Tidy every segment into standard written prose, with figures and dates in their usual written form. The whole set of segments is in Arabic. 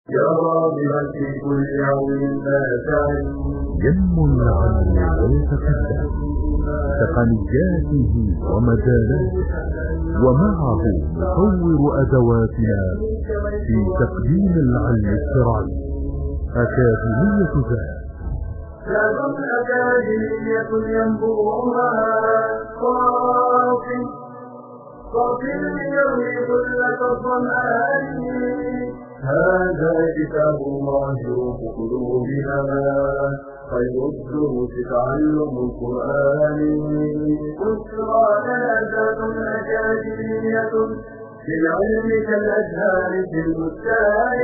يا راغبا في كل يوم نافع ينمو العلم ويتقدم تقنياته ومجالاته، ومعه نطور أدواتنا في تقديم العلم الشرعي. أكاديمية ذات ذات أكاديمية ينبوعها صافي ليروي كل الظمآن. هذا كتاب الله روح قلوبنا، خير الدروس تعلم القرآن. بشرى لنا ذات أكاديمية في العلم كالأزهار في البستان.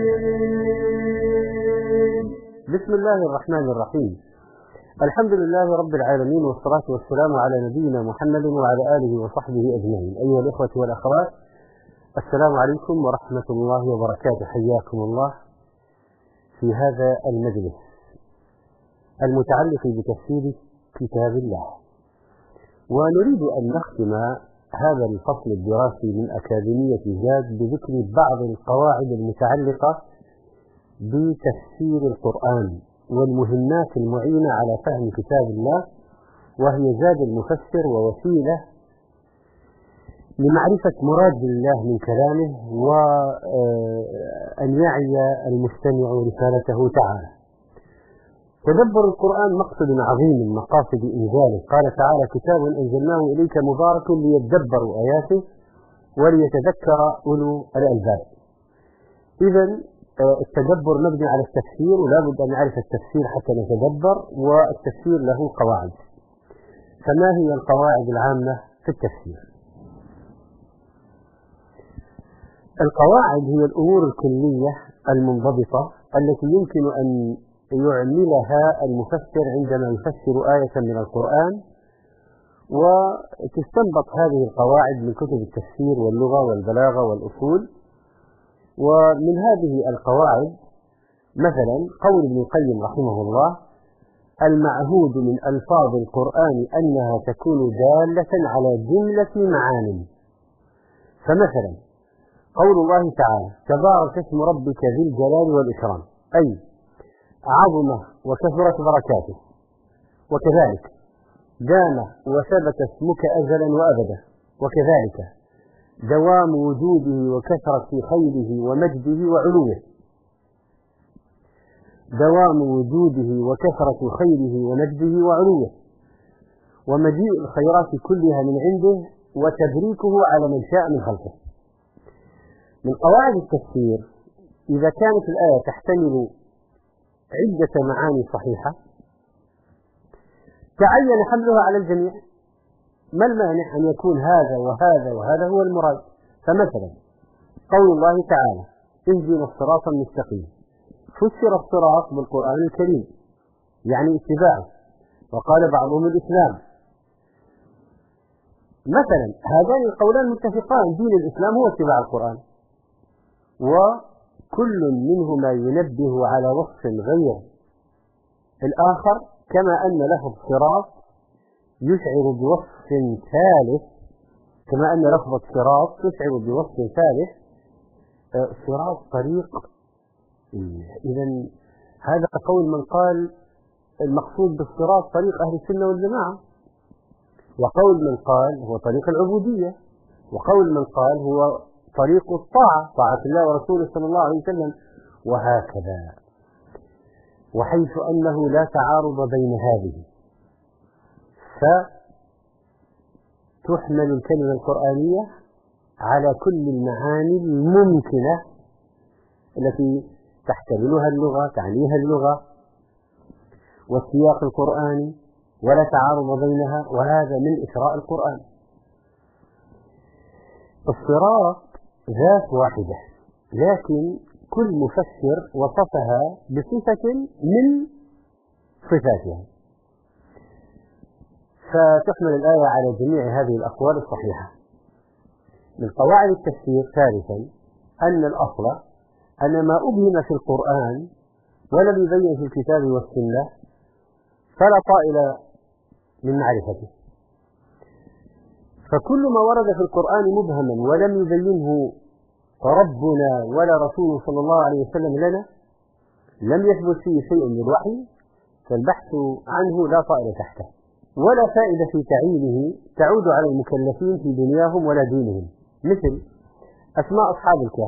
بسم الله الرحمن الرحيم. الحمد لله رب العالمين، والصلاة والسلام على نبينا محمد وعلى آله وصحبه أجمعين. أيها الإخوة والأخوات، السلام عليكم ورحمة الله وبركاته. حياكم الله في هذا المجلس المتعلق بتفسير كتاب الله. ونريد أن نختم هذا الفصل الدراسي من أكاديمية زاد بذكر بعض القواعد المتعلقة بتفسير القرآن والمهمات المعينة على فهم كتاب الله، وهي زاد المفسر ووسيلة لمعرفة مراد الله من كلامه، وأن يعي المستمع رسالته تعالى. تدبر القرآن مقصد عظيم من مقاصد إنزاله. قال تعالى: كتاب أنزلناه إليك مبارك ليدبروا آياته وليتذكر أولو الألباب. إذن التدبر مبني على التفسير، ولا بد أن نعرف التفسير حتى نتدبر، والتفسير له قواعد. فما هي القواعد العامة في التفسير؟ القواعد هي الأمور الكلية المنضبطة التي يمكن أن يعملها المفسر عندما يفسر آية من القرآن، وتستنبط هذه القواعد من كتب التفسير واللغة والبلاغة والأصول. ومن هذه القواعد مثلا قول ابن القيم رحمه الله: المعهود من ألفاظ القرآن أنها تكون دالة على جملة معان. فمثلا قول الله تعالى: تبارك اسم ربك ذي الجلال والإكرام، أي عظمة وكثرت بركاته. وكذلك دام وثبت اسمك أزلا وأبدا. وكذلك دوام وجوده وكثرة خيره ومجده وعلوه. دوام وجوده وكثرة خيره ومجده وعلوه، ومجيء الخيرات كلها من عنده، وتبريكه على من شاء من خلقه. من قواعد التفسير: إذا كانت الآية تحتمل عدة معاني صحيحة تعين حملها على الجميع. ما المانع أن يكون هذا وهذا وهذا هو المراد؟ فمثلا قول الله تعالى: اهدنا الصراط المستقيم، فسر الصراط بالقرآن الكريم يعني اتباعه، وقال بعضهم الإسلام. مثلا هذان القولان متفقان، دين الإسلام هو اتباع القرآن، وكل منهما ينبه على وصف غير الآخر، كما أن لفظ صراط يشعر بوصف ثالث، كما أن لفظ الصراط يشعر بوصف ثالث، صراط طريق. إذن هذا قول من قال المقصود بالصراط طريق أهل السنة والجماعة، وقول من قال هو طريق العبودية، وقول من قال هو طريق الطاعة، طاعة الله ورسوله صلى الله عليه وسلم، وهكذا. وحيث أنه لا تعارض بين هذه، فتحمل الكلمة القرآنية على كل المعاني الممكنة التي تحتملها اللغة، تعنيها اللغة والسياق القرآني، ولا تعارض بينها، وهذا من إسراء القرآن. الصراط ذات واحدة، لكن كل مفسر وصفها بصفة من صفاتها، فتحمل الآية على جميع هذه الأقوال الصحيحة. من قواعد التفسير ثالثا أن الأصل أن ما أبهم في القرآن ولم يبين في الكتاب والسنة فلا طائل من معرفته. فكل ما ورد في القرآن مبهما ولم يبينه فربنا ولا رسوله صلى الله عليه وسلم لنا لم يثبت فيه شيء من الوحي، فالبحث عنه لا طائل تحته، ولا فائدة في تعيينه تعود على المكلفين في دنياهم ولا دينهم. مثل أسماء أصحاب الكهف،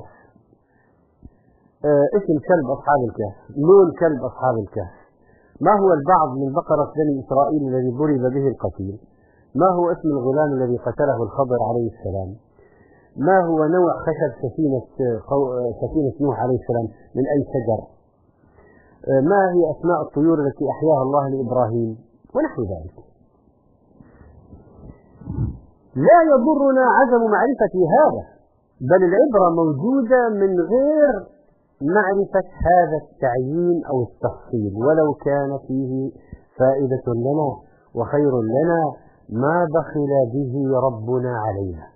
اسم كلب أصحاب الكهف، لون كلب أصحاب الكهف، ما هو البعض من بقرة بني إسرائيل الذي ضرب به القتيل، ما هو اسم الغلام الذي قتله الخضر عليه السلام، ما هو نوع خشب سفينة نوح عليه السلام من أي شجر، ما هي أسماء الطيور التي أحياها الله لإبراهيم، ونحو ذلك. لا يضرنا عدم معرفة هذا، بل العبرة موجودة من غير معرفة هذا التعيين أو التفصيل، ولو كان فيه فائدة لنا وخير لنا ما بخل به ربنا علينا.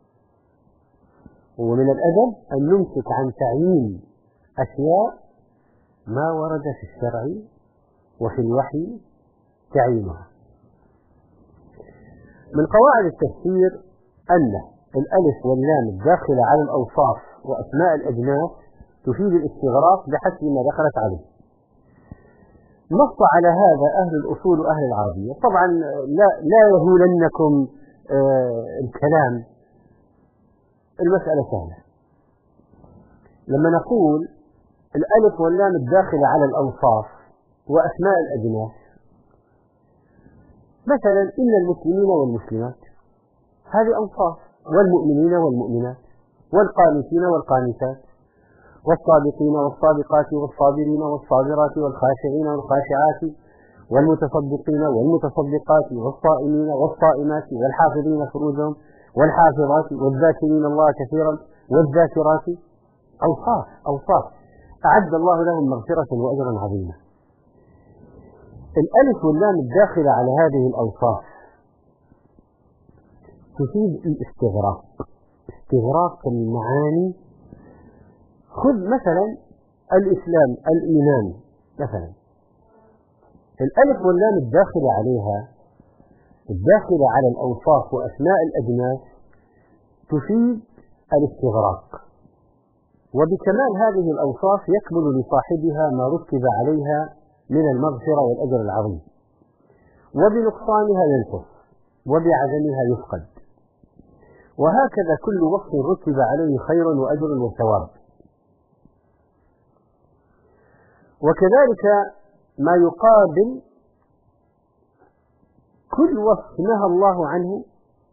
ومن الأدب أن نمسك عن تعيين أشياء ما ورد في الشرع وفي الوحي تعيينها. من قواعد التفسير أن الألف واللام الداخلة على الأوصاف وأسماء الأجناس تفيد الاستغراق بحسب ما دخلت عليه. نص على هذا أهل الأصول وأهل العربية. طبعا لا يهولنكم الكلام، المسألة سهلة. لما نقول الألف واللام الداخلة على الأوصاف وأسماء الأجناس، مثلا إن المسلمين والمسلمات هذه أوصاف، والمؤمنين والمؤمنات، والقانتين والقانتات، والصادقين والصادقات، والصابرين والصابرات، والخاشعين والخاشعات، والمتصدقين والمتصدقات، والصائمين والصائمات، والحافظين فروجهم والحافظات، والذاكرين الله كثيرا والذاكرات. أوصاف أعد الله لهم مغفرة وأجرا عظيما. الألف واللام الداخلة على هذه الأوصاف تفيد الاستغراق، استغراق المعاني. خذ مثلا الإسلام، الإيمان مثلا، الألف واللام الداخلة عليها، الداخلة على الأوصاف وأسماء الأجناس تفيد الاستغراق. وبكمال هذه الأوصاف يكمل لصاحبها ما رتب عليها من المغفرة والأجر العظيم، وبنقصانها ينقص، وبعدمها يفقد، وهكذا كل وصف رتب عليه خير وأجر وثواب. وكذلك ما يقابل كل وصف نهى الله عنه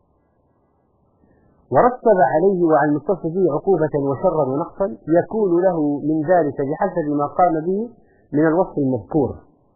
ورتب عليه وعلى المتصف به عقوبة وشرا ونقصا، يكون له من ذلك بحسب ما قام به من الوصف المذكور.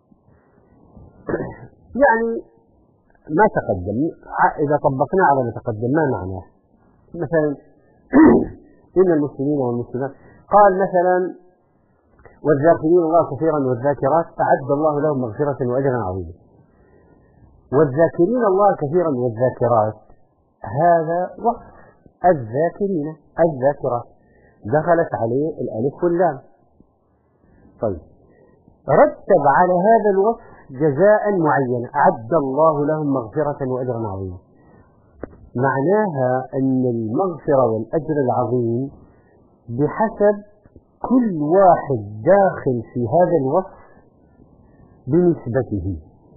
يعني ما تقدم، إذا طبقنا على ما تقدم ما معناه؟ مثلا إن المسلمين والمسلمات، قال مثلا والذاكرين الله كثيرا والذاكرات أعد الله لهم مغفرة وأجرا عظيما. والذاكرين الله كثيرا والذاكرات هذا وصف الذاكرين، الذاكرات دخلت عليه الألف واللام. طيب، رتب على هذا الوصف جزاء معينا، أعد الله لهم مغفرة وأجرا عظيما. معناها أن المغفرة والأجر العظيم بحسب كل واحد داخل في هذا الوصف بنسبته،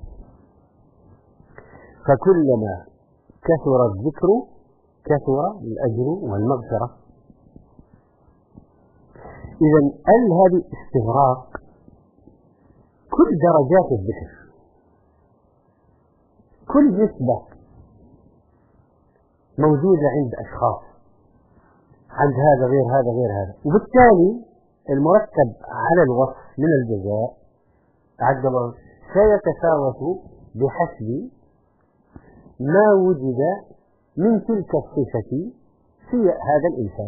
فكلما كثر الذكر كثر الأجر والمغفرة. إذن هذه استغراق كل درجات الذكر، كل نسبة موجودة عند أشخاص، عند هذا غير هذا غير هذا، وبالتالي المرتب على الوصف من الجزاء أعد الله سيتفاوت بحسب ما وجد من تلك الصفة في هذا الإنسان.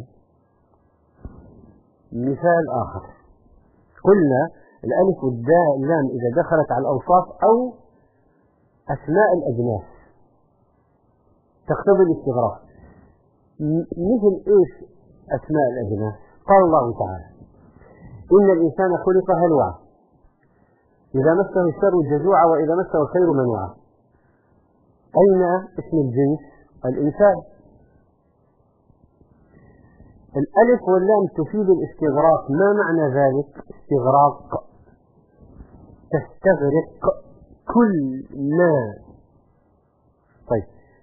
مثال آخر، قلنا الألف واللام إذا دخلت على الأوصاف أو أسماء الأجناس تقتضي الاستغراق. مثل إيش أسماء الأجناس؟ قال الله تعالى إن الإنسان خلق هلوعا إذا مسه الشر جزوعا وإذا مسه الخير منوعا. أين اسم الجنس؟ الإنسان. الألف واللام تفيد الاستغراق. ما معنى ذلك؟ استغراق، تستغرق كل ما. طيب،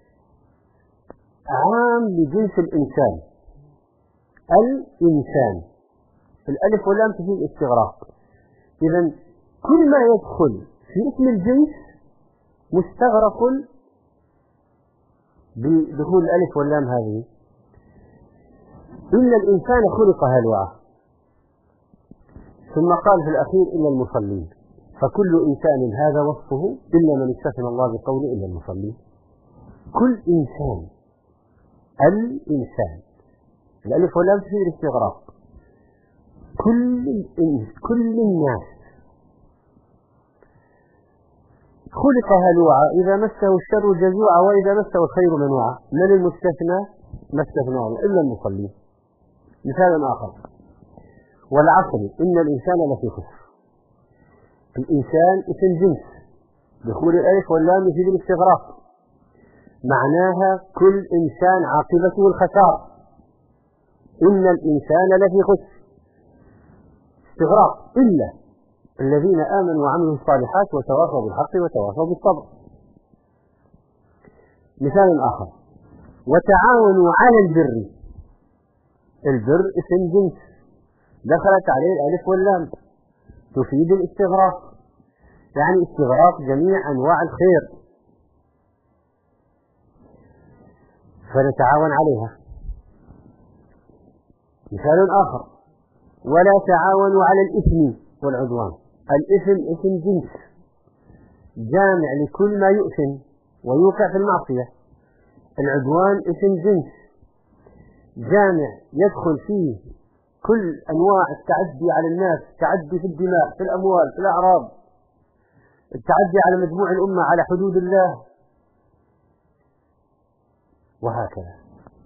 عام لجنس الإنسان، الإنسان، الألف واللام تفيد استغراق. إذن كل ما يدخل في اسم الجنس مستغرق بدخول الألف واللام هذه. إن الإنسان خلق هلوعا، ثم قال في الأخير إلا المصلين، فكل إنسان هذا وصفه إلا من استثنى الله بقوله إلا المصلين. كل إنسان، الإنسان، الألف واللام تفيد الاستغراق. كل الناس خلق هلوعا، إذا مسه الشر جزوعا وإذا مسه الخير منوعا. من المستثنى؟ ما استثناه إلا المصلين. مثال آخر: والعصر إن الإنسان لفي خسر. الإنسان اسم جنس، دخول الألف واللام يفيد الاستغراق، معناها كل إنسان عاقبته الخسار. إن الإنسان لفي خسر، استغراق، إلا الذين آمنوا وعملوا الصالحات وتواصوا بالحق وتواصوا بالصبر. مثال آخر: وتعاونوا على البر. البر اسم جنس، دخلت عليه الألف واللام، تفيد الاستغراق، يعني استغراق جميع أنواع الخير، فنتعاون عليها. مثال آخر: ولا تعاونوا على الإثم والعدوان. الإثم اسم جنس جامع لكل ما يؤثم ويوقع في المعصية. العدوان اسم جنس جامع يدخل فيه كل أنواع التعدي على الناس، التعدي في الدماء، في الأموال، في الأعراض، التعدي على مجموع الأمة، على حدود الله، وهكذا.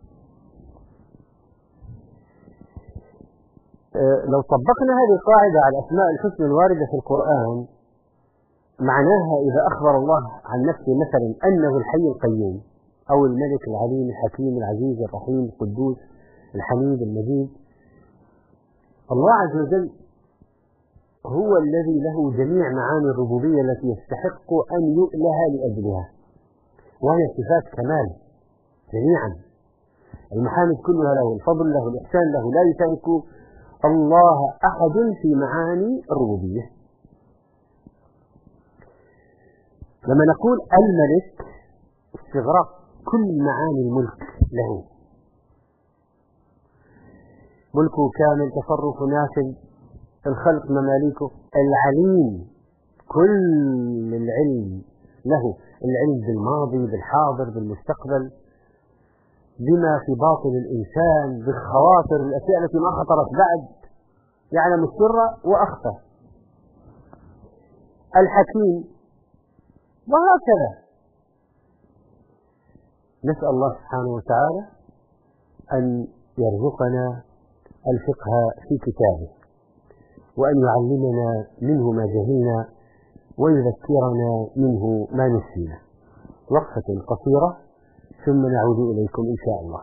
لو طبقنا هذه القاعدة على الأسماء الحسنى الواردة في القرآن، معناها إذا أخبر الله عن نفسه مثلا أنه الحي القيوم، أو الملك العليم الحكيم العزيز الرحيم القدوس الحميد المجيد، الله عز وجل هو الذي له جميع معاني الربوبية التي يستحق أن يؤله لأجلها، وهي صفات كمال جميعا. المحامد كلها له، الفضل له، الإحسان له، لا يشارك الله أحد في معاني الربوبية. لما نقول الملك، استغراق كل معاني الملك له، ملكه كامل، تصرف نافذ، الخلق مماليكه. العليم كل العلم له، العلم بالماضي بالحاضر بالمستقبل، بما في باطن الإنسان، بالخواطر، الأشياء التي ما خطرت بعد، يعلم السر وأخفى. الحكيم، وهكذا. نسأل الله سبحانه وتعالى أن يرزقنا الفقه في كتابه، وأن يعلمنا منه ما جهلنا، ويذكرنا منه ما نسينا. وقفة قصيرة ثم نعود إليكم إن شاء الله.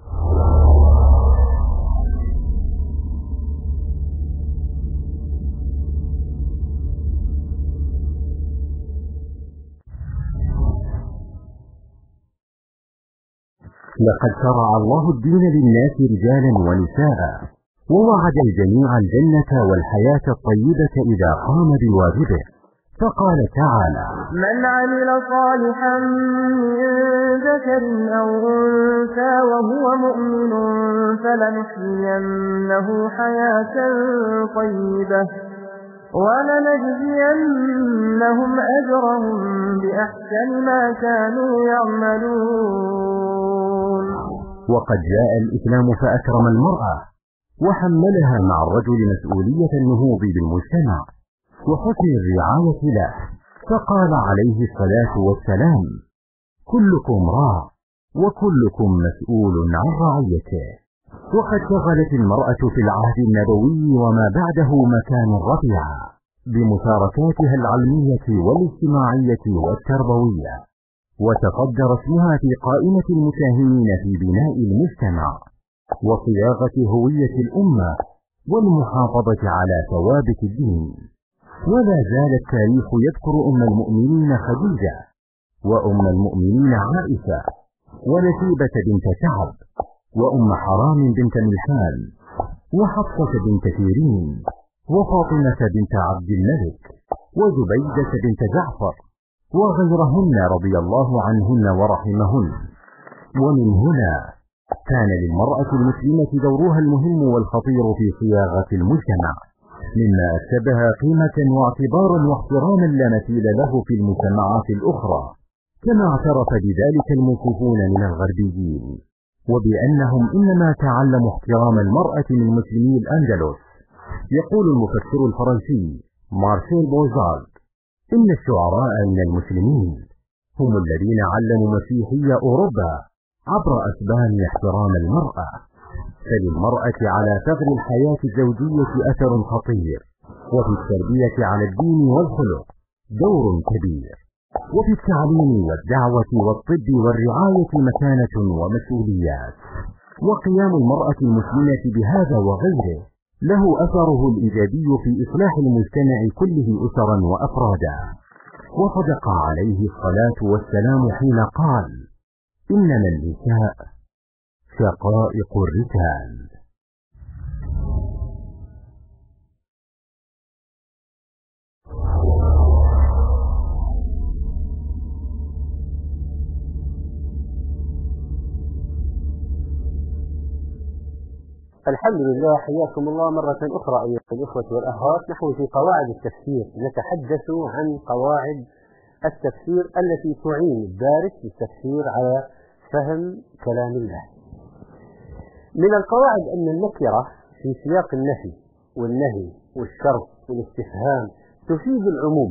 لقد شرع الله الدين للناس رجالا ونساء، ووعد الجميع الجنة والحياة الطيبة إذا قام بواجبه، فقال تعالى: من عمل صالحا من ذكر أو أنثى وهو مؤمن فلنحيينه حياة طيبة ولنجزينهم أجرهم بأحسن ما كانوا يعملون. وقد جاء الإسلام فأكرم المرأة، وحملها مع الرجل مسؤولية النهوض بالمجتمع وحسن الرعاية له، فقال عليه الصلاة والسلام: كلكم راع وكلكم مسؤول عن رعيته. وقد شغلت المرأة في العهد النبوي وما بعده مكانا رفيعا بمشاركاتها العلمية والاجتماعية والتربوية، وتصدر اسمها في قائمة المساهمين في بناء المجتمع. وصياغة هوية الأمة والمحافظة على ثوابت الدين. ولا زال التاريخ يذكر أم المؤمنين خديجة، وأم المؤمنين عائشة، ونسيبة بنت كعب، وأم حرام بنت ملحان، وحفصة بنت سيرين، وفاطمة بنت عبد الملك، وزبيدة بنت جعفر، وغيرهن رضي الله عنهن ورحمهن. ومن هنا كان للمرأة المسلمة دورها المهم والخطير في صياغة المجتمع، مما أكسبها قيمة واعتبارا واحتراما لا مثيل له في المجتمعات الأخرى، كما اعترف بذلك المنصفون من الغربيين، وبأنهم إنما تعلموا احترام المرأة من مسلمي الأندلس. يقول المفكر الفرنسي مارسيل بوزارد إن الشعراء من المسلمين هم الذين علموا مسيحي أوروبا عبر أسبان احترام المرأة، فللمرأة على ثغر الحياة الزوجية أثر خطير، وفي التربية على الدين والخلق دور كبير، وفي التعليم والدعوة والطب والرعاية مكانة ومسؤوليات. وقيام المرأة المسلمة بهذا وغيره له أثره الإيجابي في إصلاح المجتمع كله أسرا وأفرادا. وصدق عليه الصلاة والسلام حين قال: إنما النساء شقائق الرجال. الحمد لله، حياكم الله مرة أخرى أيها الإخوة والأخوات. نحن في قواعد التفسير، نتحدث عن قواعد التفسير التي تعين الدارس بالتفسير على فهم كلام الله. من القواعد أن النكرة في سياق النفي والنهي والشرط والاستفهام تفيد العموم.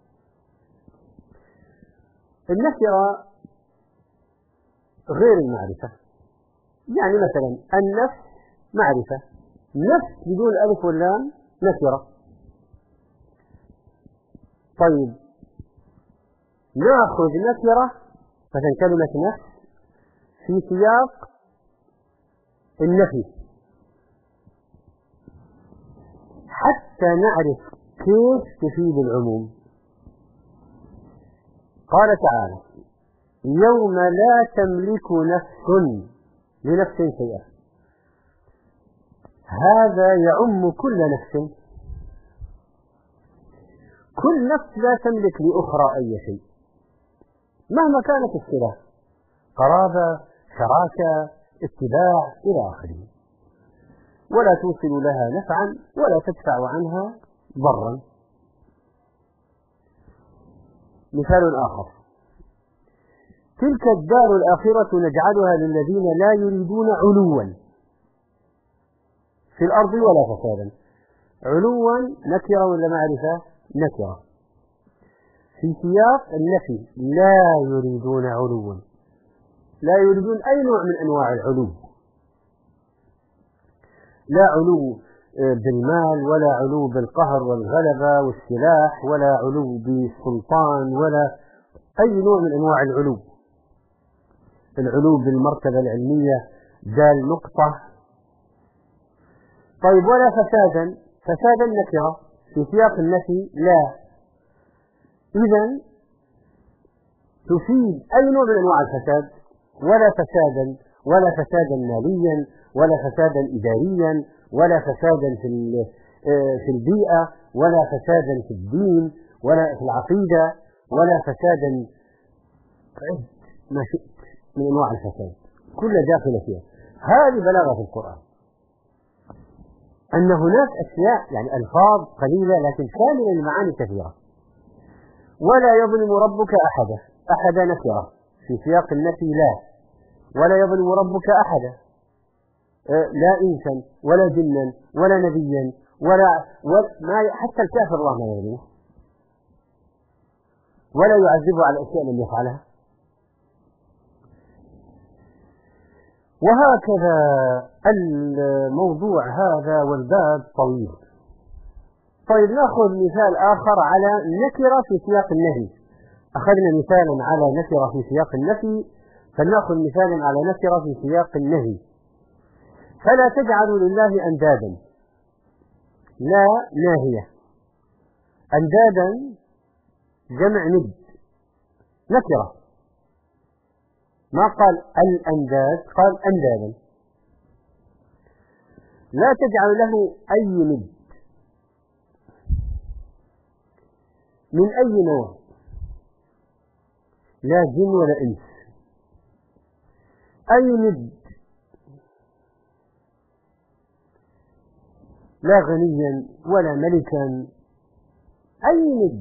النكرة غير المعرفة، يعني مثلا النفس معرفة، نفس بدون ألف واللام نكرة. طيب نأخذ نكرة مثلا كلمة نفس في سياق النفي حتى نعرف كيف تفيد العموم. قال تعالى: يوم لا تملك نفس لنفس شيئا. هذا يعم كل نفس، كل نفس لا تملك لأخرى أي شيء مهما كانت الصلة، قرابة، شراكة، اتباع إلى آخره، ولا توصل لها نفعا ولا تدفع عنها ضرا. مثال آخر: تلك الدار الآخرة نجعلها للذين لا يريدون علوا في الأرض ولا فسادا. علوا نكرة ولا معرفة؟ نكرة في سياق النفي، لا يريدون علوا، لا يريدون أي نوع من أنواع العلو، لا علو بالمال ولا علو بالقهر والغلبة والسلاح ولا علو بالسلطان ولا أي نوع من أنواع العلو. العلو بالمرتبة العلمية دال نقطة. طيب ولا فسادا؟ فسادا نكرة في سياق النفي لا، إذن تفيد أي نوع من أنواع الفساد، ولا فسادا، ولا فسادا ماليا ولا فسادا إداريا ولا فسادا في البيئة ولا فسادا في الدين ولا في العقيدة ولا فسادا ما شئت من أنواع الفساد، كل داخل فيها. هذه بلاغة القرآن، أن هناك أشياء يعني ألفاظ قليلة لكن كاملة المعاني كثيرة. ولا يظلم ربك أحدا، أحدا نكرة في سياق النفي لا، ولا يظلم ربك أحدا، لا إنسا ولا جنا ولا نبيا ولا ما حتى الكافر الله ما يظلمه ولا يعذبه على الأشياء لم يفعلها. وهكذا الموضوع هذا والباب طويل. طيب نأخذ مثال آخر على نكرة في سياق النهي. أخذنا مثالا على نكرة في سياق النفي، فلنأخذ مثالا على نكرة في سياق النهي. فلا تجعلوا لله أندادا، لا ناهية، أندادا جمع ند، نكرة، ما قال الأنداد، قال أندادا. لا تجعل له أي ند من أي نوع، لا جن ولا إنس، أي ند، لا غنيا ولا ملكا، أي ند.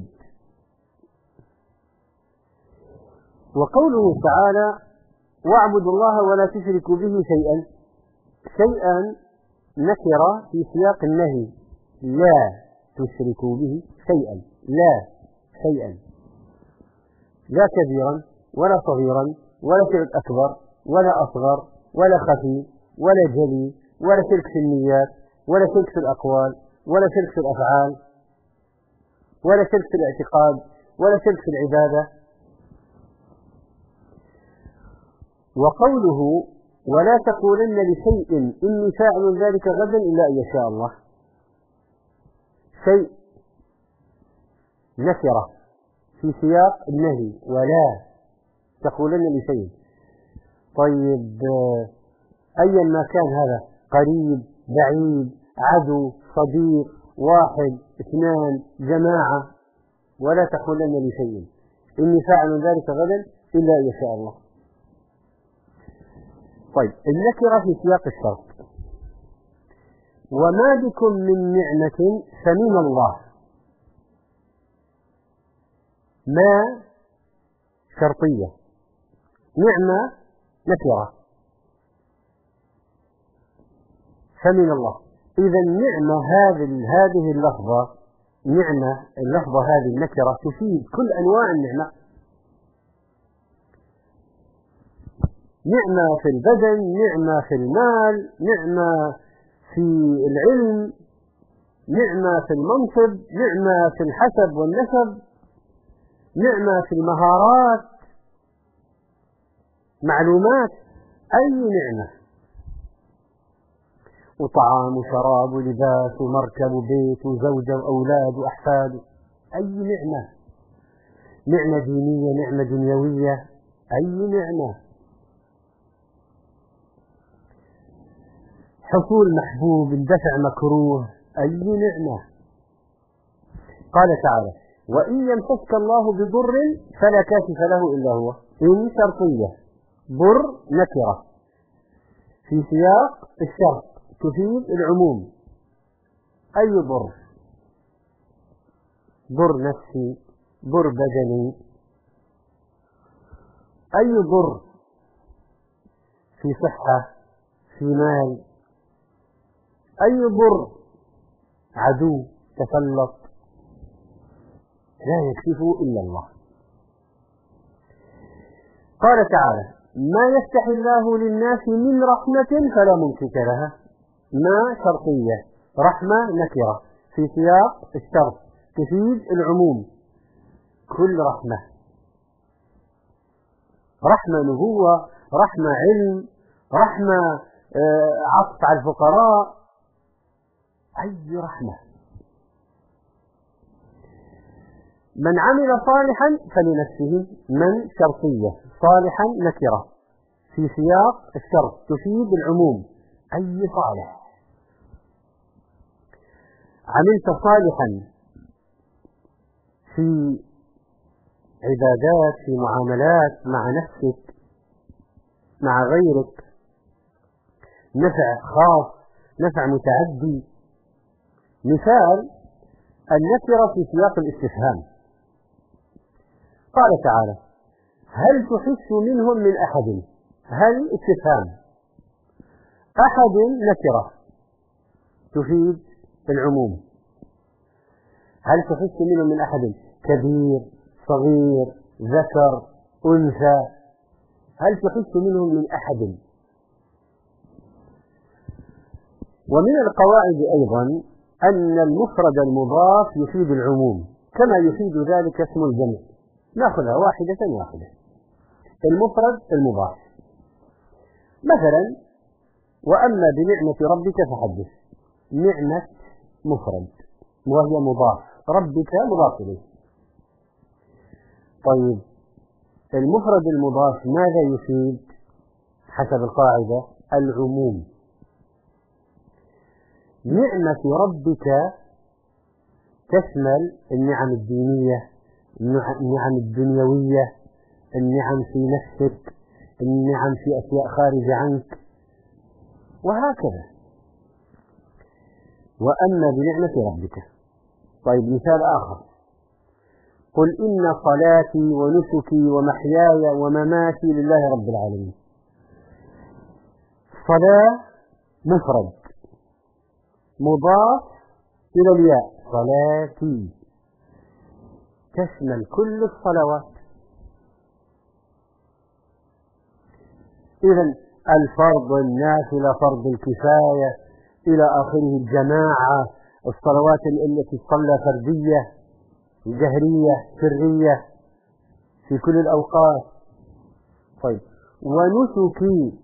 وقوله تعالى واعبدوا الله ولا تشركوا به شيئا، شيئا نكرة في سياق النهي، لا تشركوا به شيئا، لا شيئا، لا كبيرا ولا صغيرا ولا شرك أكبر ولا أصغر ولا خفي ولا جلي ولا شرك في النيات ولا شرك في الأقوال ولا شرك في الأفعال ولا شرك في الاعتقاد ولا شرك في العبادة. وقوله ولا تقولن لشيء إني فاعل ذلك غدا إلا أن يشاء الله، شيء نكرة في سياق النهي، ولا تقولن لشيء. طيب أيا ما كان هذا، قريب بعيد عدو صديق واحد اثنان جماعة، ولا تقولن لشيء إني فاعل ذلك غدا إلا أن يشاء الله. طيب النكرة في سياق الشرط، وما بكم من نعمة فمن الله، ما شرطية، نعمة نكرة، فمن الله. إذا النعمة هذه اللفظة، نعمة اللفظة هذه النكرة تفيد كل أنواع النعمة، نعمة في البدن، نعمة في المال، نعمة في العلم، نعمة في المنصب، نعمة في الحسب والنسب، نعمة في المهارات، معلومات، أي نعمة، وطعام وشراب ولباس ومركب وبيت وزوجة وأولاد وأحفاد، أي نعمة، نعمة دينية، نعمة دنيوية، أي نعمة، حصول محبوب، اندفع مكروه، أي نعمة. قال تعالى وإن يمسسك الله بضر فلا كاشف له إلا هو، إن شرطية، ضر نكرة في سياق الشرط تفيد العموم، أي ضر، ضر نفسي، ضر بدني، أي ضر في صحة، في مال، أي ضر، عدو تسلط، لا يكشفه إلا الله. قال تعالى ما يفتح الله للناس من رحمة فلا ممسك لها، ما شرطية، رحمة نكرة في سياق الشرط تفيد العموم، كل رحمة، رحمة نبوة، رحمة علم، رحمة عطف على الفقراء، أي رحمة. من عمل صالحا فلنفسه، من شرطية، صالحا نكرة في سياق الشرط تفيد العموم، أي صالح. عملت صالحا في عبادات، في معاملات مع نفسك مع غيرك، نفع خاص، نفع متعدي. مثال النكرة في سياق الاستفهام، قال تعالى هل تحس منهم من أحد، هل استفهام، أحد نكرة تفيد العموم، هل تحس منهم من أحد، كبير صغير ذكر أنثى، هل تحس منهم من أحد. ومن القواعد أيضا أن المفرد المضاف يفيد العموم كما يفيد ذلك اسم الجمع، نأخذها واحدة واحدة. المفرد المضاف، مثلا وأما بنعمة ربك فحدث. نعمة مفرد وهي مضاف، ربك مضاف إليه. طيب المفرد المضاف ماذا يفيد حسب القاعدة؟ العموم. نعمة ربك تشمل النعم الدينية، النعم الدنيوية، النعم في نفسك، النعم في أشياء خارجة عنك، وهكذا. وأما بنعمة ربك. طيب مثال آخر: قل إن صلاتي ونسكي ومحياي ومماتي لله رب العالمين. صلاة مفرد مضاف إلى الياء، صلاتي تشمل كل الصلوات. إذن الفرض، النافلة، فرض الكفاية إلى آخره، الجماعة، الصلوات التي تصلى فردية، جهرية، سرية، في كل الأوقات. طيب ونسكي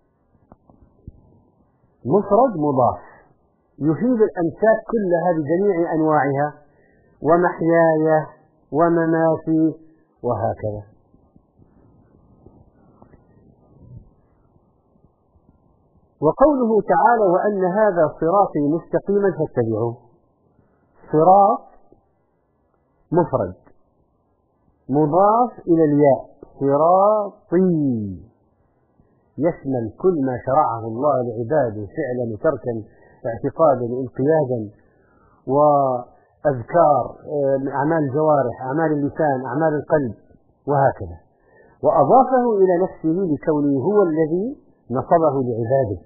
مفرد مضاف يفيد الأمساك كلها بجميع أنواعها، ومحياي ومماتي وهكذا. وقوله تعالى: وأن هذا صراطي مستقيما فاتبعوه. صراط مفرد مضاف إلى الياء، صراطي يشمل كل ما شرعه الله لعباده فعلا وتركا، اعتقادا وانقيادا، وأذكار، أعمال الجوارح، أعمال اللسان، أعمال القلب، وهكذا. وأضافه إلى نفسه لكونه هو الذي نصبه لعباده،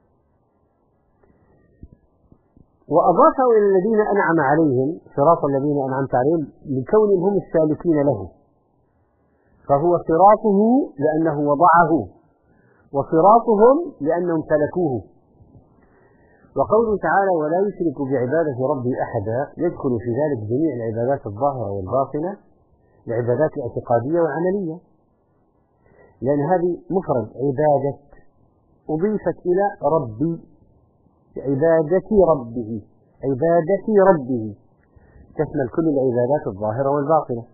وأضافه إلى الذين أنعم عليهم، صراط الذين أنعمت عليهم، لكونهم هم السالكين له، فهو صراطه لأنه وضعه، وصراطهم لأنهم سلكوه. وقوله تعالى: ولا يشرك بعبادة ربي أحدا، يدخل في ذلك جميع العبادات الظاهرة والباطنة، العبادات الاعتقادية والعملية، لأن هذه مفرد عبادة أضيفت إلى ربي، عبادتي ربه، عبادتي ربه تشمل كل العبادات الظاهرة والباطنة.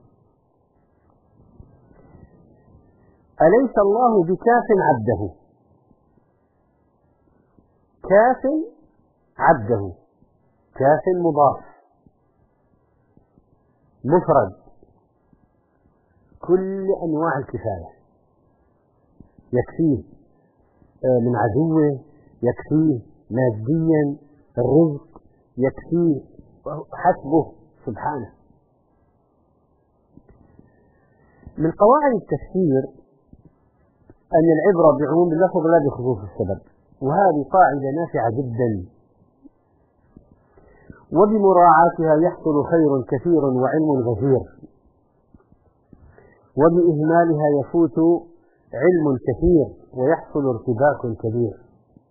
أليس الله بكاف عبده؟ كاف عبده، كاف مضاف مفرد، كل أنواع الكفاية، يكفيه من عدوه، يكفيه ماديا، الرزق يكفيه، حسبه سبحانه. من قواعد التفسير أن العبرة بعموم اللفظ لا بخصوص السبب، وهذه قاعدة نافعة جدا، وبمراعاتها يحصل خير كثير وعلم غزير، وبإهمالها يفوت علم كثير ويحصل ارتباك كبير.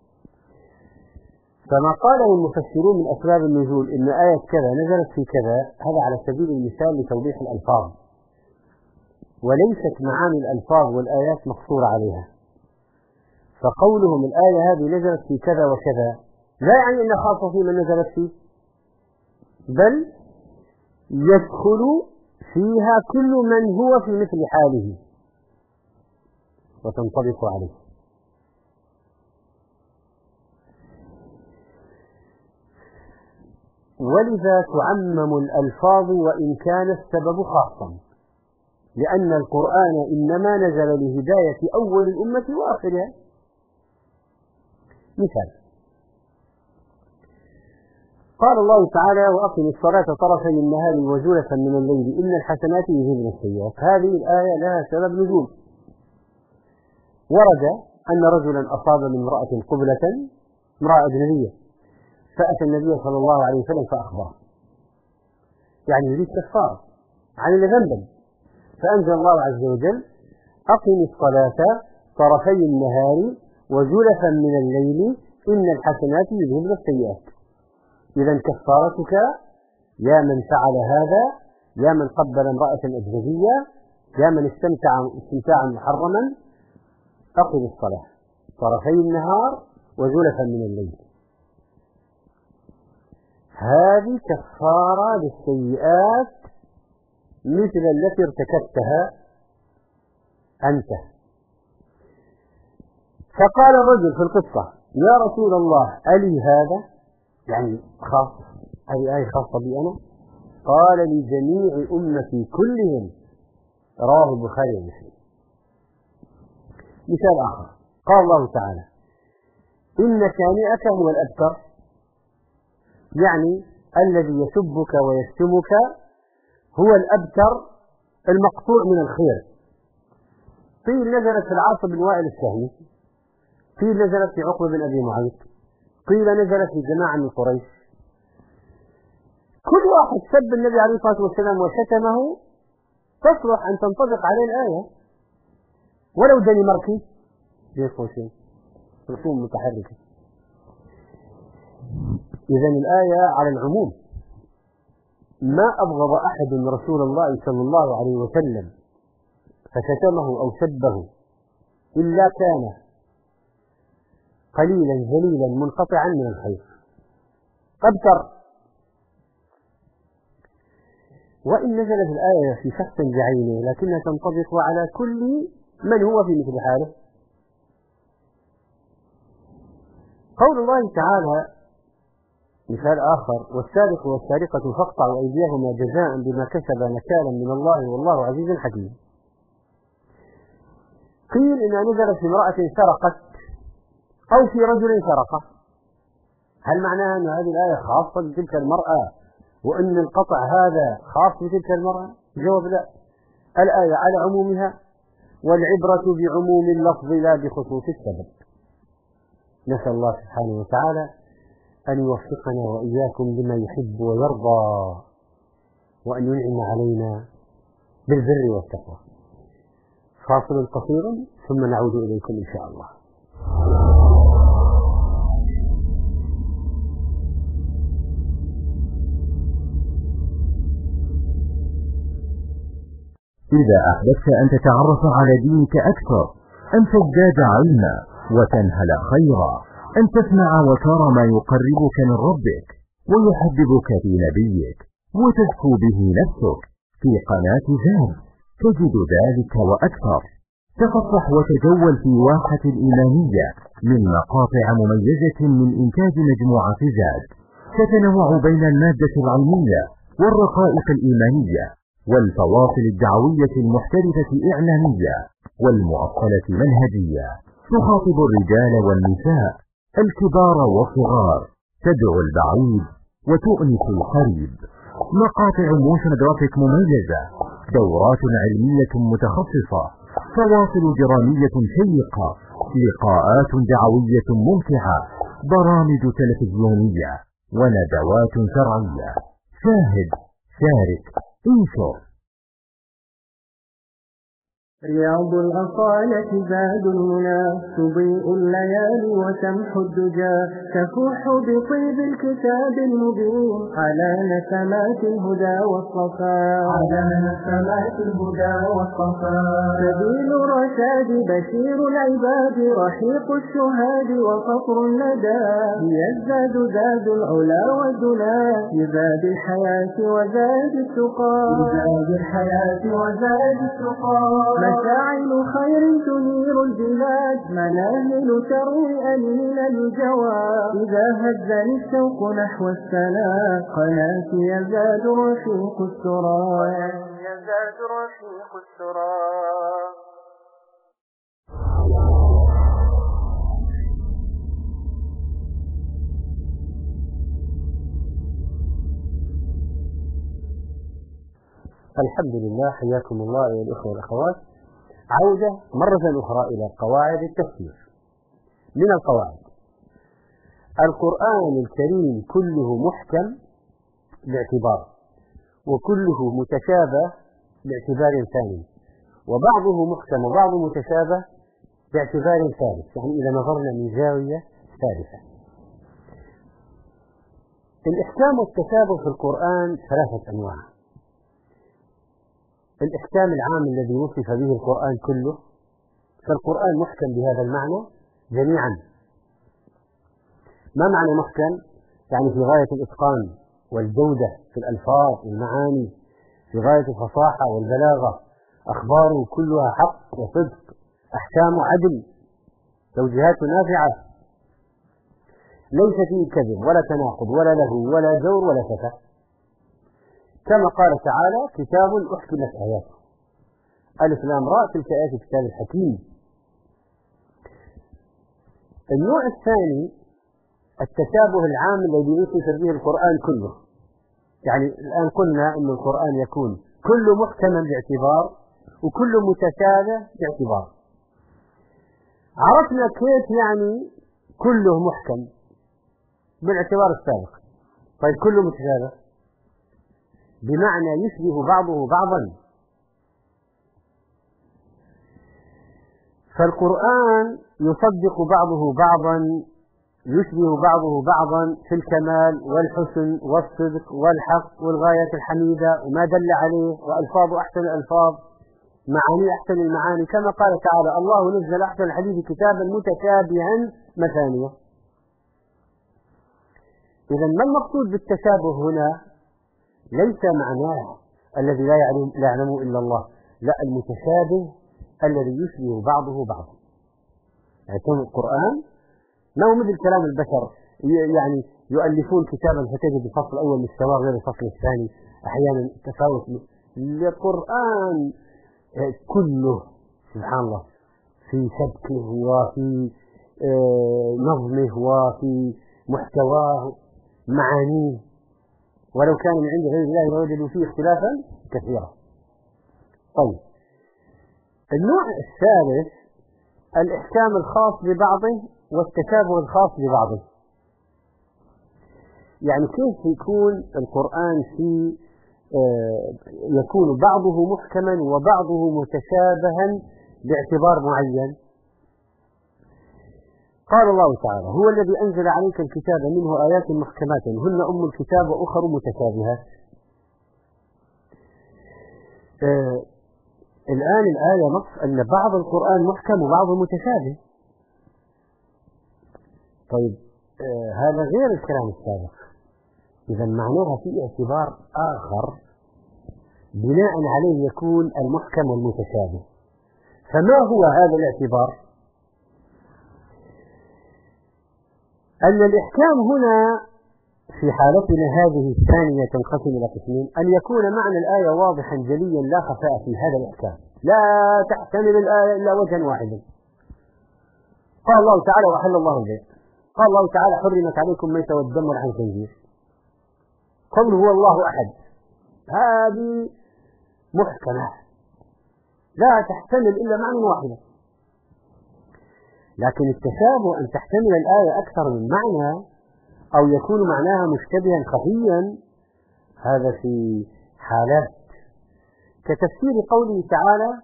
فما قاله المفسرون من أسباب النزول إن آية كذا نزلت في كذا، هذا على سبيل المثال لتوضيح الألفاظ، وليست معاني الألفاظ والآيات مقصورة عليها. فقولهم الآية هذه نزلت في كذا وكذا لا يعني أنها خاصة في من نزلت فيه، بل يدخل فيها كل من هو في مثل حاله وتنطبق عليه. ولذا تعمم الألفاظ وإن كان السبب خاصا، لأن القرآن إنما نزل لهداية أول الأمة وآخرها. مثال: قال الله تعالى: وأقم الصلاة طرفي النهار وزلفا من الليل إن الحسنات يذهبن السيئات. هذه الآية لها سبب نزول. ورد أن رجلا أصاب من امرأة قبلة، امرأة أجنبية، فأتى النبي صلى الله عليه وسلم فأخبره، يعني يريد كفارة عن ذنبا، فأنزل الله عز وجل: أقم الصلاة طرفي النهار وزلفا من الليل إن الحسنات يذهبن السيئات. إذا كفارتك يا من فعل هذا، يا من قبل امرأة أجنبية، يا من استمتاعا محرما، أقم الصلاة طرفي النهار وزلفا من الليل. هذه كفارة للسيئات مثل التي ارتكبتها أنت. فقال الرجل في القصة: يا رسول الله ألي هذا؟ يعني خاص، هذه آية خاصة بي أنا؟ قال: لجميع أمتي كلهم. رواه البخاري ومسلم. مثال آخر، قال الله تعالى: إن شانئك هو الأبتر، يعني الذي يسبك ويشتمك هو الأبتر المقطوع من الخير. قيل نزلت في العاص بن وائل السهمي، قيل نزلت في عقبة بن أبي معيط، قيل نزلت في جماعة من قريش. كل واحد سب النبي عليه الصلاة والسلام وشتمه تصلح أن تنطبق عليه الآية، ولو دنماركي زي قوسين رسوم متحركة. إذن الآية على العموم. ما أبغض أحد رسول الله صلى الله عليه وسلم فشتمه أو سبه إلا كان قليلا ذليلا منقطعا من الخير أبتر. وإن نزلت الآية في شخص بعينه لكنها تنطبق على كل من هو في مثل حاله. قول الله تعالى مثال آخر: والسارق والسارقة فاقطعوا أيديهما جزاء بما كسبا نكالا من الله والله عزيز حكيم. قيل إنها نزلت في امرأة سرقت أو في رجل سرقه. هل معناها أن هذه الآية خاصة بتلك المرأة وأن القطع هذا خاص بتلك المرأة؟ جواب لا، الآية على عمومها، والعبرة بعموم اللفظ لا بخصوص السبب. نسأل الله سبحانه وتعالى أن يوفقنا وإياكم لما يحب ويرضى، وأن ينعم علينا بالبر والتقوى. فاصل قصير ثم نعود إليكم إن شاء الله. إذا أحببت أن تتعرف على دينك أكثر، أن تزداد علما وتنهل خيرا، أن تسمع وترى ما يقربك من ربك ويحببك في نبيك وتزكو به نفسك، في قناة زاد تجد ذلك وأكثر. تفصح وتجول في واحة الإيمانية من مقاطع مميزة من إنتاج مجموعة زاد، تتنوع بين المادة العلمية والرقائق الإيمانية والفواصل الدعوية المحترفة إعلامية والمؤصلة منهجية. تخاطب الرجال والنساء، الكبار والصغار، تدعو البعيد وتؤنس القريب. مقاطع موشن جرافيك مميزة، دورات علمية متخصصة، فواصل درامية شيقة، لقاءات دعوية ممتعة، برامج تلفزيونية وندوات شرعية. شاهد، شارك، انشر. رياض الأصالة زاد المنى، تضيء الليالي وتمحو الدجى، تفوح بطيب الكتاب المبين على نسمات الهدى والصفاء، سبيل الرشاد بشير العباد، رحيق الشهاد وفطر الندى، يزداد زاد العلا والدنا، لزاد الحياة وزاد التقى، مشاعل خير تنير البلاد، مناهل تروي أنين الجوى، إذا هزني الشوق نحو السلام، قناة يزداد رفيق السرى. الحمد لله، حياكم الله أيها الأخوة والأخوات. عودة مرة أخرى إلى قواعد التفسير. من القواعد: القرآن الكريم كله محكم باعتبار، وكله متشابه باعتبار ثاني، وبعضه محكم وبعضه متشابه باعتبار ثالث، يعني إذا نظرنا من زاوية ثالثة. الإحكام والتشابه في القرآن ثلاثة أنواع: الإحكام العام الذي وصف به القرآن كله، فالقرآن محكم بهذا المعنى جميعا، ما معنى محكم؟ يعني في غاية الإتقان والجودة في الألفاظ والمعاني، في غاية الفصاحة والبلاغة، أخباره كلها حق وصدق، أحكام عدل، توجيهات نافعة، ليس فيه كذب ولا تناقض ولا لهو ولا جور ولا سفه، كما قال تعالى: كتاب أحكمت آياته، ألف لام راء، تلك آيات الكتاب الحكيم. النوع الثاني التشابه العام الذي ينتشر به القرآن كله. يعني الآن قلنا أن القرآن يكون كله محكما باعتبار وكل متشابه باعتبار. عرفنا كيف يعني كله محكم بالاعتبار السابق. طيب كله متشابه بمعنى يشبه بعضه بعضا. فالقرآن يصدق بعضه بعضا، يشبه بعضه بعضا في الكمال والحسن والصدق والحق والغاية الحميدة وما دل عليه، وألفاظ أحسن الألفاظ، معاني أحسن المعاني، كما قال تعالى: الله نزل أحسن الحديث كتابا متشابها مثانية. إذا ما المقصود بالتشابه هنا؟ ليس معناه الذي لا يعلمه إلا الله، لا، المتشابه الذي يشبه بعضه بعضا. يعني القرآن ما هو مثل كلام البشر، يعني يؤلفون كتابا فتجد الفصل الأول مستواه غير الفصل الثاني، أحيانا تفاوت. القرآن كله سبحان الله في سبكه وفي نظمه وفي محتواه معانيه، ولو كان من عند غير الله لوجدوا فيه اختلافا كثيرا. طيب النوع الثالث الإحكام الخاص ببعضه والتشابه الخاص ببعضه. يعني كيف يكون القرآن في يكون بعضه محكما وبعضه متشابها باعتبار معين. قال الله تعالى: هو الذي أنزل عليك الكتاب منه آيات محكمات هن أم الكتاب وأخر متشابهات. الآن الآية نص أن بعض القرآن محكم وبعضه متشابه. طيب هذا غير الكلام السابق، إذا معناها في اعتبار آخر بناء عليه يكون المحكم والمتشابه. فما هو هذا الاعتبار؟ أن الإحكام هنا في حالتنا هذه الثانية تنقسم إلى قسمين: أن يكون معنى الآية واضحا جليا لا خفاء في هذا الإحكام، لا تحتمل الآية إلا وجها واحدا. قال الله تعالى: وأحل الله البيع. قال الله تعالى: حرمت عليكم ميتة والدم ولحم الخنزير. قل هو الله أحد، هذه محكمة لا تحتمل إلا معنى واحدا. لكن التشابه أن تحتمل الآية أكثر من معنى أو يكون معناها مشتبها خفيا، هذا في حالات كتفسير قوله تعالى: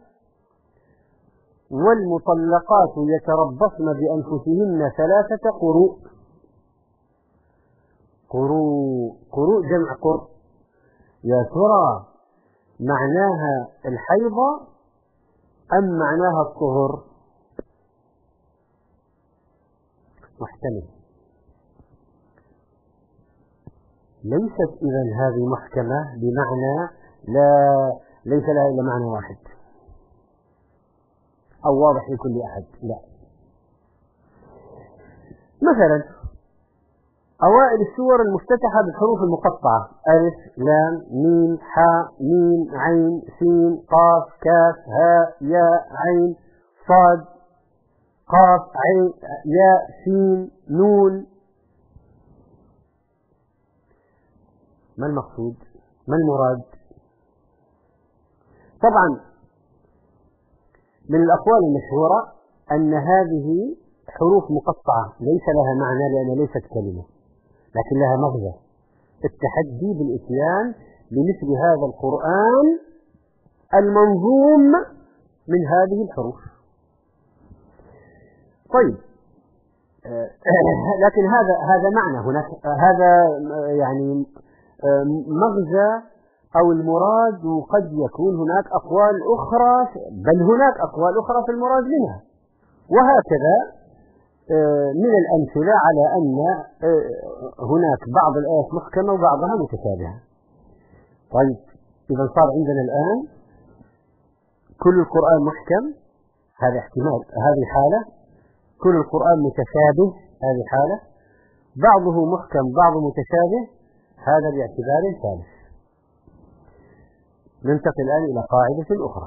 والمطلقات يتربصن بأنفسهن 3 قروء. قروء جمع قر، يا ترى معناها الحيضة أم معناها الطهر؟ محتمل. ليست إذن هذه محكمة بمعنى ليس لها إلا معنى واحد أو واضح لكل أحد، لا. مثلا أوائل السور المفتتحة بالحروف المقطعة: ألف لام ميم حاء ميم عين سين قاف كاف هاء ياء عين صاد قاف عين ياء سين نون. ما المقصود؟ ما المراد؟ طبعا من الأقوال المشهورة أن هذه حروف مقطعة ليس لها معنى لأنها ليست كلمة، لكن لها مغزى، التحدي بالإتيان بمثل هذا القرآن المنظوم من هذه الحروف. طيب لكن هذا معنى، هناك هذا يعني مغزى أو المراد، وقد يكون هناك أقوال أخرى، بل هناك أقوال أخرى في المراد منها. وهكذا من الأمثلة على أن هناك بعض الآيات محكمة وبعضها متشابهة. طيب إذا صار عندنا الآن كل القرآن محكم، هذا احتمال، هذه حالة. كل القرآن متشابه، هذه حالة. بعضه محكم بعضه متشابه، هذا باعتبار ثالث. ننتقل الآن إلى قاعدة أخرى.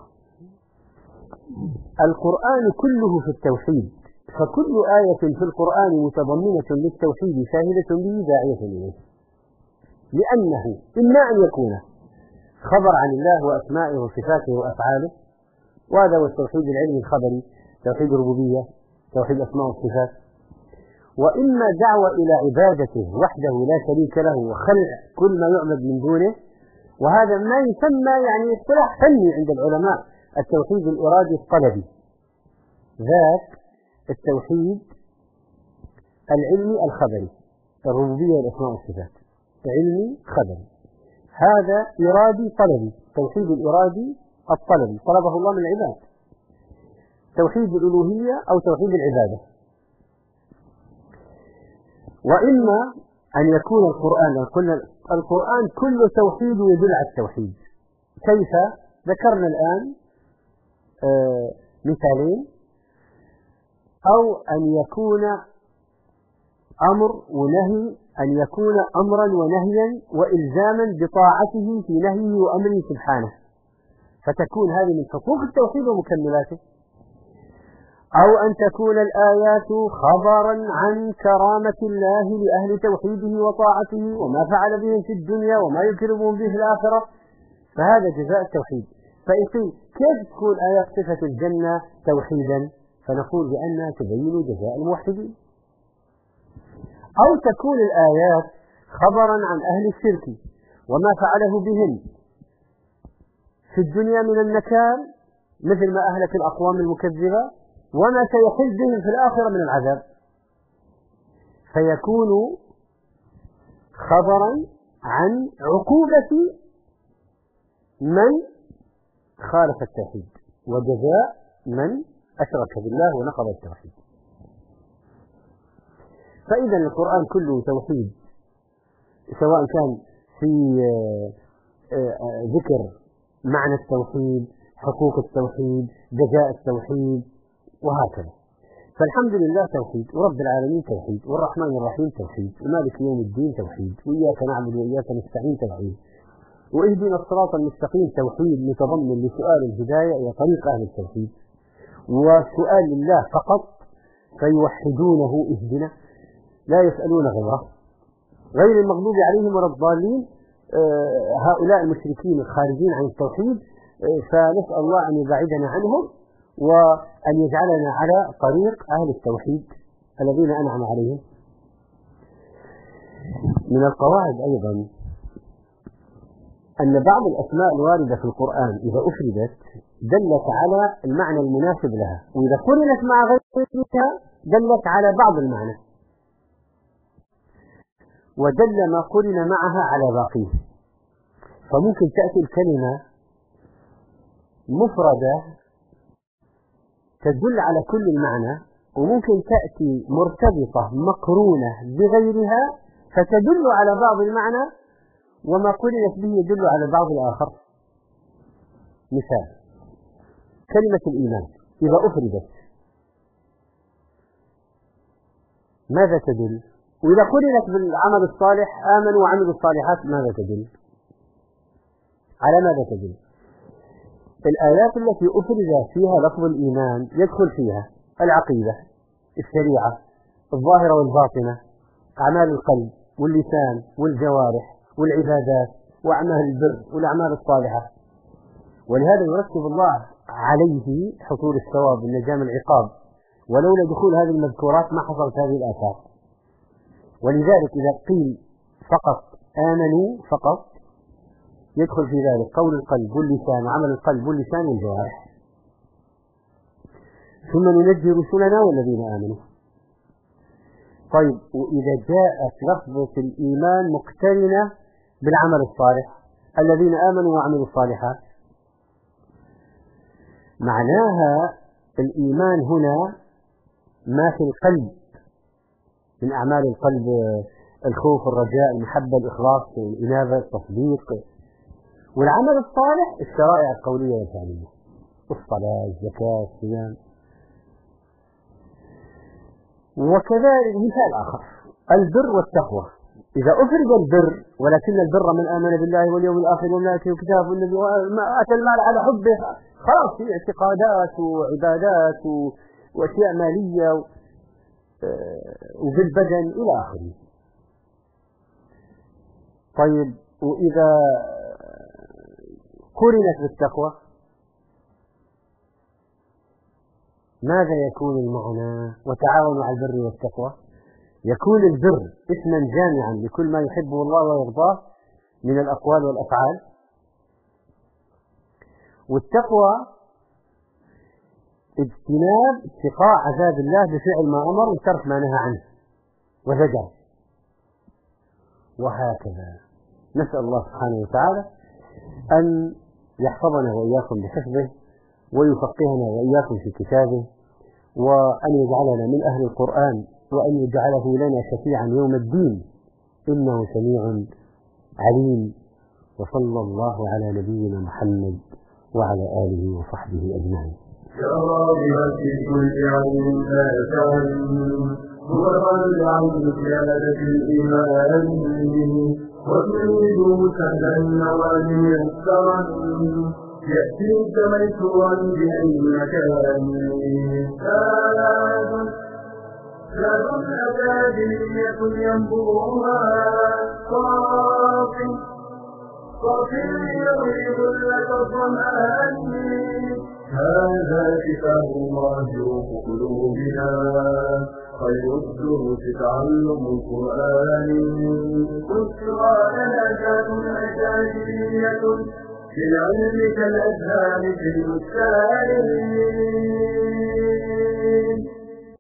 القرآن كله في التوحيد، فكل آية في القرآن متضمنة للتوحيد شاهدة به داعية إليه، لأنه إما أن يكون خبر عن الله وأسمائه وصفاته وأفعاله، وهذا هو التوحيد العلمي الخبري، توحيد الربوبية، توحيد الأسماء والصفات، وإما دعوة إلى عبادته وحده لا شريك له وخلع كل ما يعبد من دونه، وهذا ما يسمى يعني اصطلاح فني عند العلماء التوحيد الإرادي الطلبي، ذاك التوحيد العلمي الخبري، الربوبية والأسماء والصفات علمي خبري، هذا إرادي طلبي، توحيد الإرادي الطلبي طلبه الله من العباد، توحيد الألوهية أو توحيد العبادة. وإما أن يكون القرآن كل توحيد يدل على التوحيد. كيف؟ ذكرنا الآن مثالين، أو أن يكون أمر ونهي، أن يكون أمرا ونهيا وإلزاما بطاعته في نهيه وأمره سبحانه، فتكون هذه من حقوق التوحيد ومكملاته. أو أن تكون الآيات خبرا عن كرامة الله لأهل توحيده وطاعته وما فعل بهم في الدنيا وما يكرمهم به في الآخرة، فهذا جزاء التوحيد. فيقول كيف تكون آيات صفة الجنة توحيدا؟ فنقول بأنها تبين جزاء الموحدين. أو تكون الآيات خبرا عن أهل الشرك وما فعله بهم في الدنيا من النكال، مثل ما أهلك الأقوام المكذبة، وما سيحل بهم في الآخرة من العذاب، فيكون خبرا عن عقوبة من خالف التوحيد وجزاء من أشرك بالله ونقض التوحيد. فإذا القرآن كله توحيد، سواء كان في ذكر معنى التوحيد، حقوق التوحيد، جزاء التوحيد، وهكذا. فالحمد لله توحيد، ورب العالمين توحيد، والرحمن الرحيم توحيد، ومالك يوم الدين توحيد، وإياك نعبد وإياك نستعين توحيد، واهدنا الصراط المستقيم توحيد متضمن لسؤال الهداية إلى طريق أهل التوحيد، وسؤال لله فقط فيوحدونه اهدنا، لا يسألون غيره، غير المغضوب عليهم ولا الضالين، هؤلاء المشركين الخارجين عن التوحيد، فنسأل الله أن يبعدنا عنهم وأن يجعلنا على طريق أهل التوحيد الذين أنعم عليهم. من القواعد أيضا أن بعض الأسماء الواردة في القرآن إذا أفردت دلت على المعنى المناسب لها، وإذا قرنت مع غيرها دلت على بعض المعنى، ودل ما قرن معها على باقيه. فممكن تأتي الكلمة مفردة تدل على كل المعنى، وممكن تأتي مرتبطة مقرونة بغيرها فتدل على بعض المعنى، وما قرنت به يدل على بعض الآخر. مثال كلمة الإيمان إذا أفردت ماذا تدل؟ وإذا قرنت بالعمل الصالح آمنوا وعملوا الصالحات ماذا تدل؟ على ماذا تدل؟ الآيات التي أفرد فيها لفظ الإيمان يدخل فيها العقيدة، الشريعة، الظاهرة والباطنة، أعمال القلب واللسان والجوارح والعبادات وأعمال البر والأعمال الصالحة. ولهذا يرتب الله عليه حصول الثواب والنجاة من العقاب، ولولا دخول هذه المذكورات ما حصلت هذه الآثار. ولذلك إذا قيل فقط آمنوا فقط يدخل في ذلك قول القلب واللسان وعمل القلب واللسان والجوارح. ثم ننجي رسلنا والذين آمنوا. طيب وإذا جاءت لفظة الإيمان مقترنة بالعمل الصالح الذين آمنوا وعملوا الصالحات، معناها الإيمان هنا ما في القلب من أعمال القلب الخوف، الرجاء، المحبة، الإخلاص، الإنابة، التصديق. والعمل الصالح الشرائع القولية والفعلية، الصلاة، الزكاة، الصيام. وكذلك مثال آخر البر والتقوى. إذا أفرد البر، ولكن البر من آمن بالله واليوم الآخر والملائكة والكتاب والنبي وما أتى المال على حبه، خلاص في اعتقادات وعبادات وأشياء مالية وبالبدن إلى آخره. طيب، وإذا قرنت بالتقوى ماذا يكون المعنى؟ وتعاونوا على البر والتقوى. يكون البر اسما جامعا لكل ما يحبه الله ويرضاه من الأقوال والأفعال، والتقوى اجتناب اتقاء عذاب الله بفعل ما أمر وترك ما نهى عنه وزجر، وهكذا. نسأل الله سبحانه وتعالى أن يحفظنا وإياكم بحفظه، ويفقهنا وإياكم في كتابه، وأن يجعلنا من أهل القرآن، وأن يجعله لنا شفيعا يوم الدين، إنه سميع عليم. وصلى الله على نبينا محمد وعلى آله وصحبه أجمعين. يا راغبا في كل علم نافع هو الرد عن زيادة الإيمان، وتريد سهلا النوال يسرا يأتيك ميسورا بأي مكان. زاد أكاديمية ينبوها صافي يريد لك الظمآن. هذا كتاب الله روح قلوبنا، خير الدروس تعلم القرآن. بشرى لنا ذات أكاديمية للعلم كالأزهار في البستان.